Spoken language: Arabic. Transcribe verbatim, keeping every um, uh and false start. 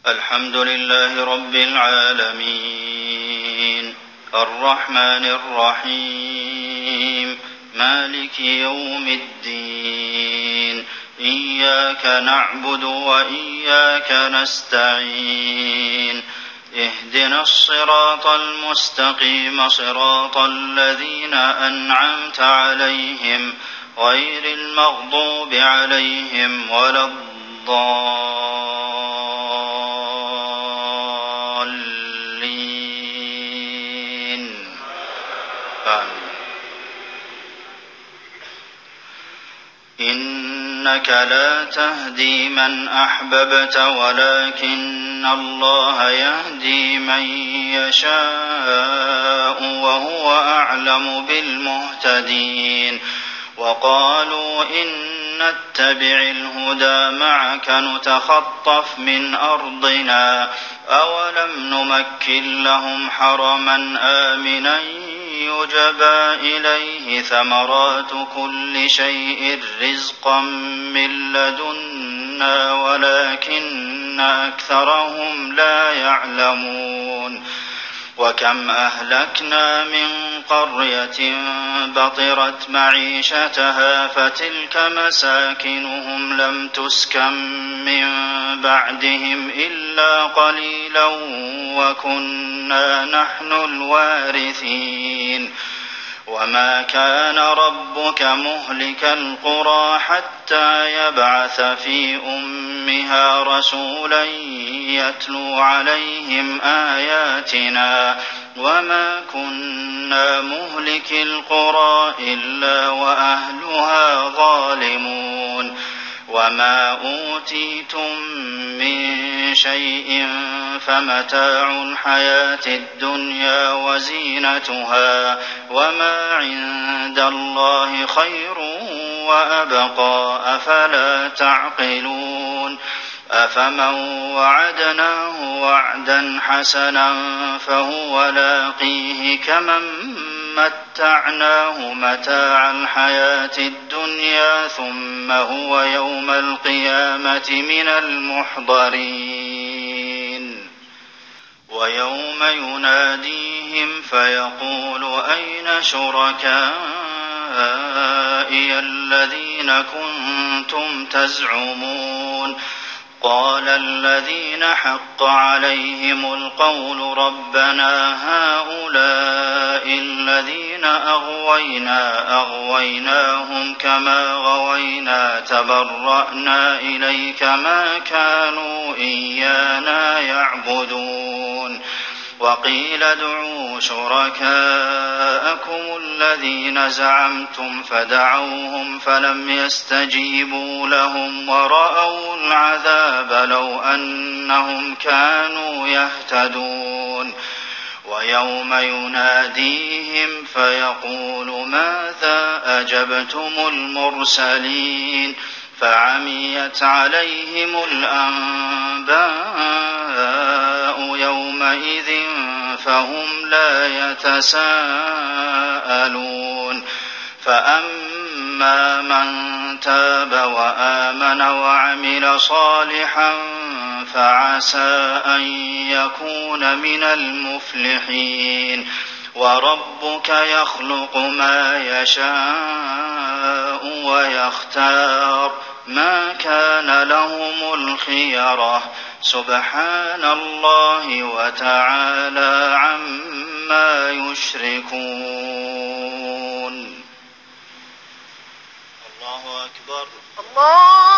الحمد لله رب العالمين الرحمن الرحيم مالك يوم الدين إياك نعبد وإياك نستعين اهدنا الصراط المستقيم صراط الذين أنعمت عليهم غير المغضوب عليهم ولا الضالين آمين. إنك لا تهدي من أحببت ولكن الله يهدي من يشاء وهو أعلم بالمهتدين. وقالوا إن نتبع الهدى معك نتخطف من أرضنا أولم نمكن لهم حرما آمنا يجبى إليه ثمرات كل شيء رزقا من لدنا ولكن أكثرهم لا يعلمون. وكم أهلكنا من قرية بطرت معيشتها فتلك مساكنهم لم تسكن من بعدهم إلا قليلا وكنا نحن الوارثين. وما كان ربك مهلك القرى حتى يبعث في أمها رسولا يتلو عليهم آياتنا وما كنا مهلك القرى إلا وأهلها ظالمون. وما أوتيتم من شيء فمتاع الحياة الدنيا وزينتها وما عند الله خير وأبقى أفلا تعقلون. أفمن وعدناه وعدا حسنا فهو لاقيه كمن متعناه متاع الحياة الدنيا ثم هو يوم القيامة من المحضرين. ويوم يناديهم فيقول أين شركائي الذين كنتم تزعمون قال الذين حق عليهم القول ربنا هؤلاء الذين أغوينا أغويناهم كما غوينا تبرأنا إليك ما كانوا إيانا يعبدون. وقيل ادعوا شركاءكم الذين زعمتم فدعوهم فلم يستجيبوا لهم ورأوا العذاب لو أنهم كانوا يهتدون. ويوم يناديهم فيقول ماذا أجبتم المرسلين فعميت عليهم الأنباء يومئذ فهم لا يتساءلون. فأما من تاب وآمن وعمل صالحا فعسى أن يكون من المفلحين. وربك يخلق ما يشاء ويختار ما كان لهم الخيرة سبحان الله وتعالى عما يشركون. الله أكبر. الله